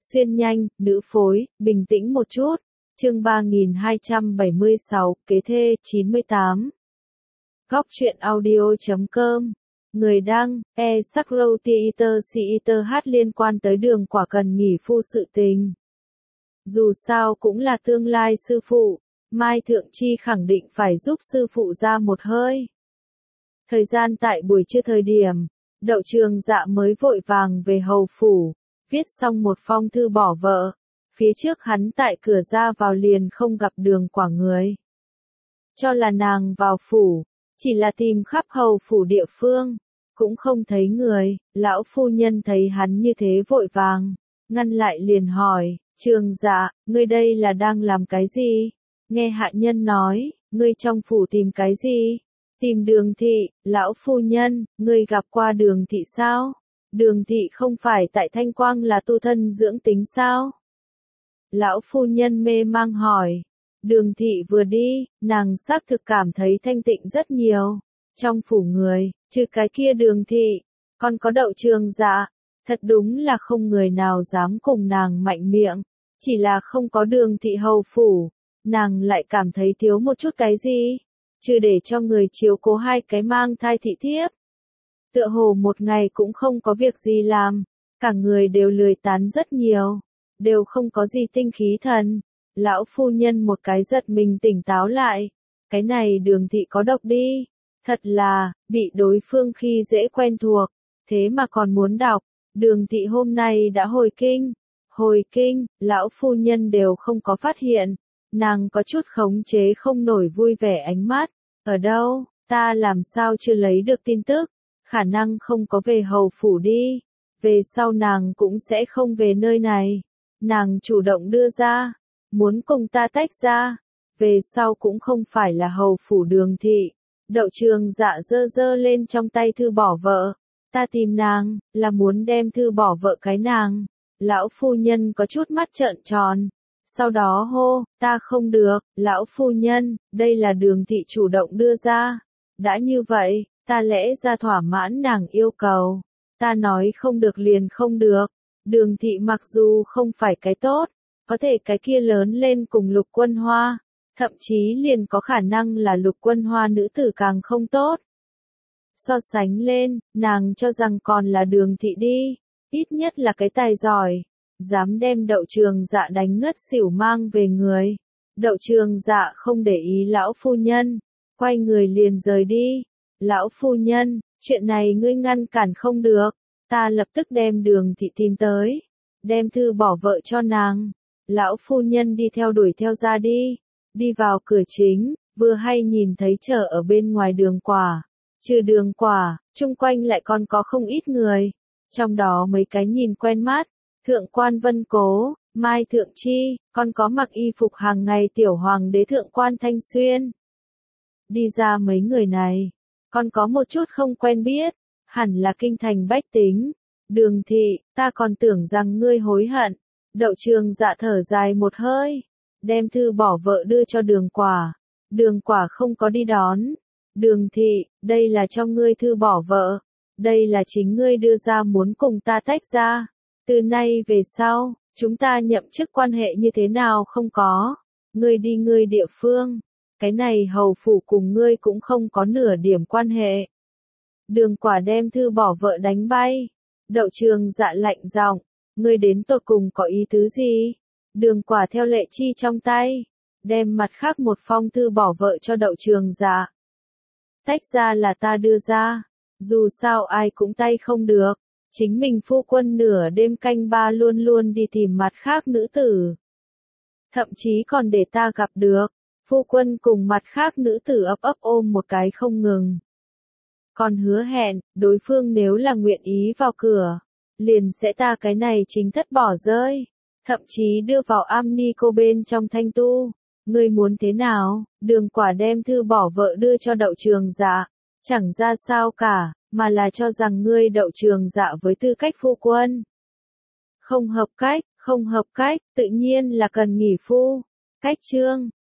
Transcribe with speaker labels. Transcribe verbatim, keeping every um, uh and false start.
Speaker 1: Xuyên nhanh, nữ phối, bình tĩnh một chút. Chương ba nghìn hai trăm bảy mươi sáu, kế thê, chín mươi tám. Góc truyện audio chấm com. Người đăng, e Sakrow Theater Theater hát liên quan tới Đường Quả cần nghỉ phu sự tình. Dù sao cũng là tương lai sư phụ, Mai Thượng Chi khẳng định phải giúp sư phụ ra một hơi. Thời gian tại buổi trưa thời điểm, Đậu Trường Dạ mới vội vàng về hầu phủ, viết xong một phong thư bỏ vợ. Phía trước hắn tại cửa ra vào liền không gặp Đường Quả người. Cho là nàng vào phủ, chỉ là tìm khắp hầu phủ địa phương, cũng không thấy người. Lão phu nhân thấy hắn như thế vội vàng, ngăn lại liền hỏi, Trường Dạ, ngươi đây là đang làm cái gì? Nghe hạ nhân nói, ngươi trong phủ tìm cái gì? Tìm Đường thị. Lão phu nhân, ngươi gặp qua Đường thị sao? Đường thị không phải tại Thanh Quang là tu thân dưỡng tính sao? Lão phu nhân mê mang hỏi. Đường thị vừa đi, nàng xác thực cảm thấy thanh tịnh rất nhiều. Trong phủ người, trừ cái kia Đường thị, còn có Đậu Trường Dạ. Thật đúng là không người nào dám cùng nàng mạnh miệng. Chỉ là không có Đường thị hầu phủ, nàng lại cảm thấy thiếu một chút cái gì. Chứ để cho người chiếu cố hai cái mang thai thị thiếp. Tựa hồ một ngày cũng không có việc gì làm, cả người đều lười tán rất nhiều, đều không có gì tinh khí thần. Lão phu nhân một cái giật mình tỉnh táo lại, cái này Đường thị có độc đi, thật là, bị đối phương khi dễ quen thuộc, thế mà còn muốn đọc. Đường thị hôm nay đã hồi kinh, hồi kinh, lão phu nhân đều không có phát hiện, nàng có chút khống chế không nổi vui vẻ ánh mắt, ở đâu, ta làm sao chưa lấy được tin tức. Khả năng không có về hầu phủ đi, về sau nàng cũng sẽ không về nơi này. Nàng chủ động đưa ra, muốn cùng ta tách ra, về sau cũng không phải là hầu phủ Đường thị. Đậu Trường Dạ giơ giơ lên trong tay thư bỏ vợ, ta tìm nàng, là muốn đem thư bỏ vợ cái nàng. Lão phu nhân có chút mắt trợn tròn, sau đó hô, ta không được, lão phu nhân, đây là Đường thị chủ động đưa ra. Đã như vậy, ta lẽ ra thỏa mãn nàng yêu cầu, ta nói không được liền không được. Đường thị mặc dù không phải cái tốt, có thể cái kia lớn lên cùng Lục Quân Hoa, thậm chí liền có khả năng là Lục Quân Hoa nữ tử càng không tốt. So sánh lên, nàng cho rằng còn là Đường thị đi, ít nhất là cái tài giỏi, dám đem Đậu Trường Dạ đánh ngất xỉu mang về người. Đậu Trường Dạ không để ý lão phu nhân, quay người liền rời đi. Lão phu nhân, chuyện này ngươi ngăn cản không được, ta lập tức đem Đường thị tìm tới, đem thư bỏ vợ cho nàng. Lão phu nhân đi theo đuổi theo ra đi, đi vào cửa chính, vừa hay nhìn thấy chờ ở bên ngoài Đường Quả. Trừ Đường Quả, chung quanh lại còn có không ít người, trong đó mấy cái nhìn quen mắt, Thượng quan Vân Cố, Mai Thượng Chi, còn có mặc y phục hàng ngày tiểu hoàng đế Thượng quan Thanh Xuyên. Đi ra mấy người này, còn có một chút không quen biết, hẳn là kinh thành bách tính. Đường thị, ta còn tưởng rằng ngươi hối hận. Đậu Trường Dạ thở dài một hơi, đem thư bỏ vợ đưa cho Đường Quả. Đường Quả không có đi đón. Đường thị, đây là cho ngươi thư bỏ vợ, đây là chính ngươi đưa ra muốn cùng ta tách ra. Từ nay về sau, chúng ta nhậm chức quan hệ như thế nào không có, ngươi đi ngươi địa phương. Cái này hầu phủ cùng ngươi cũng không có nửa điểm quan hệ. Đường Quả đem thư bỏ vợ đánh bay. Đậu Trường Dạ lạnh giọng, ngươi đến tột cùng có ý tứ gì? Đường Quả theo lệ chi trong tay, đem mặt khác một phong thư bỏ vợ cho Đậu Trường Dạ. Tách ra là ta đưa ra, dù sao ai cũng tay không được, chính mình phu quân nửa đêm canh ba luôn luôn đi tìm mặt khác nữ tử. Thậm chí còn để ta gặp được. Phu quân cùng mặt khác nữ tử ấp ấp ôm một cái không ngừng. Còn hứa hẹn, đối phương nếu là nguyện ý vào cửa, liền sẽ ta cái này chính thất bỏ rơi, thậm chí đưa vào am ni cô bên trong thanh tu. Ngươi muốn thế nào? Đường Quả đem thư bỏ vợ đưa cho Đậu Trường Dạ, chẳng ra sao cả, mà là cho rằng ngươi Đậu Trường Dạ với tư cách phu quân. Không hợp cách, không hợp cách, tự nhiên là cần nghỉ phu. Cách chương,